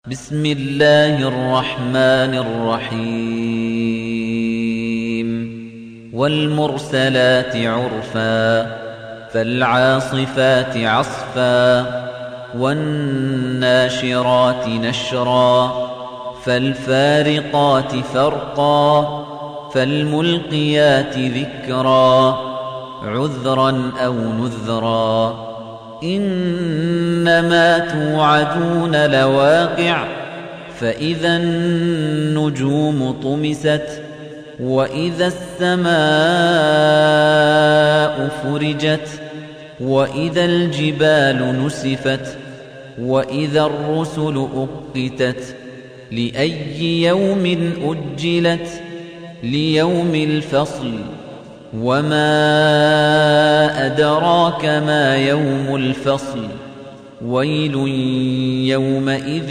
بسم الله الرحمن الرحيم والمرسلات عرفا فالعاصفات عصفا والناشرات نشرا فالفارقات فرقا فالملقيات ذكرا عذرا أو نذرا إنما توعدون لواقع فإذا النجوم طمست وإذا السماء فرجت وإذا الجبال نسفت وإذا الرسل أقتت لأي يوم أجلت ليوم الفصل وما أدراك ما يوم الفصل ويل يومئذ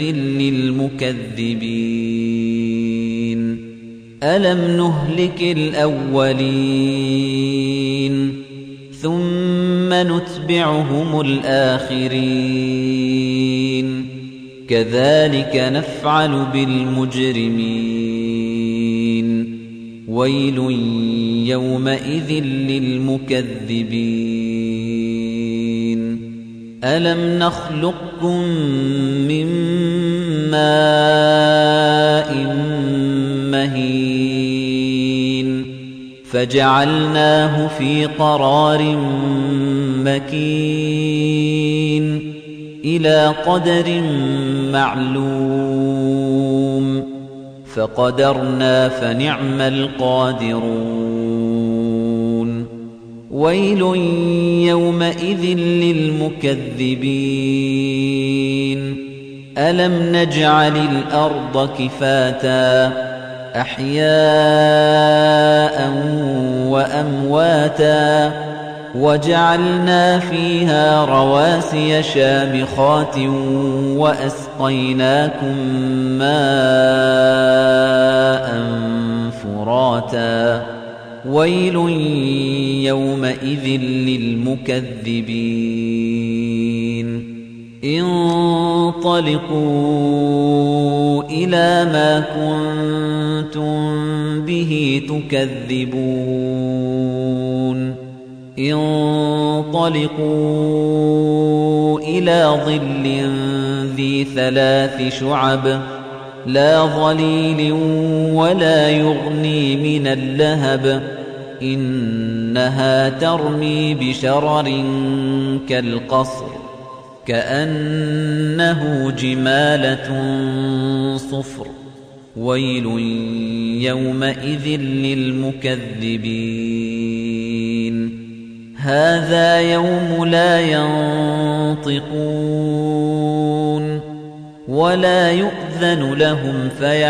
للمكذبين ألم نهلك الأولين ثم نتبعهم الآخرين كذلك نفعل بالمجرمين ويل يومئذ للمكذبين ألم نخلقكم من ماء مهين فجعلناه في قرار مكين إلى قدر معلوم فقدرنا فنعم القادرون ويل يومئذ للمكذبين ألم نجعل الأرض كفاتا أحياء وأمواتا وجعلنا فيها رواسي شامخات وأسقيناكم ماء فراتا ويل يومئذ للمكذبين انطلقوا إلى ما كنتم به تكذبون انطلقوا إلى ظل ذي 3 شعب لا ظليل ولا يغني من اللهب إنها ترمي بشرر كالقصر كأنه جمالة صفر ويل يومئذ للمكذبين هذا يوم لا ينطقون ولا يؤذن لهم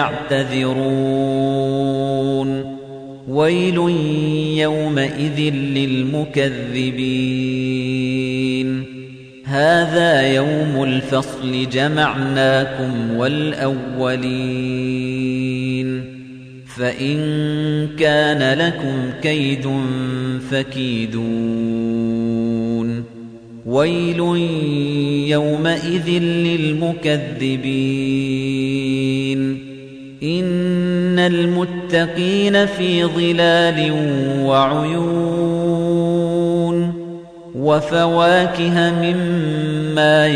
فيعتذرون ويل يومئذ للمكذبين هذا يوم الفصل جمعناكم والأولين فإن كان لكم كيد فكيدون ويل يومئذ للمكذبين إن المتقين في ظلال وعيون وفواكه مما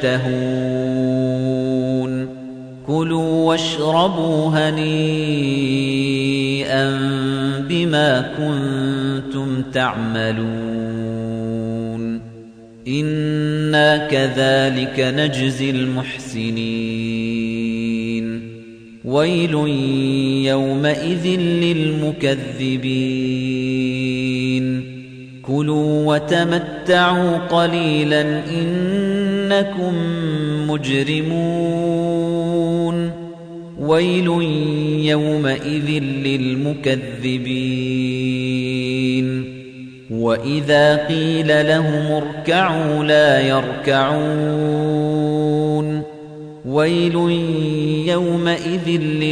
يشتهون كلوا واشربوا هنيئا بما كنتم تعملون إنا كذلك نجزي المحسنين ويل يومئذ للمكذبين كلوا وتمتعوا قليلا إنكم مجرمون ويل يومئذ للمكذبين وإذا قيل لهم اركعوا لا يركعون ويل يومئذ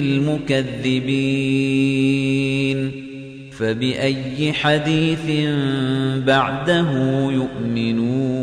للمكذبين فبأي حديث بعده يؤمنون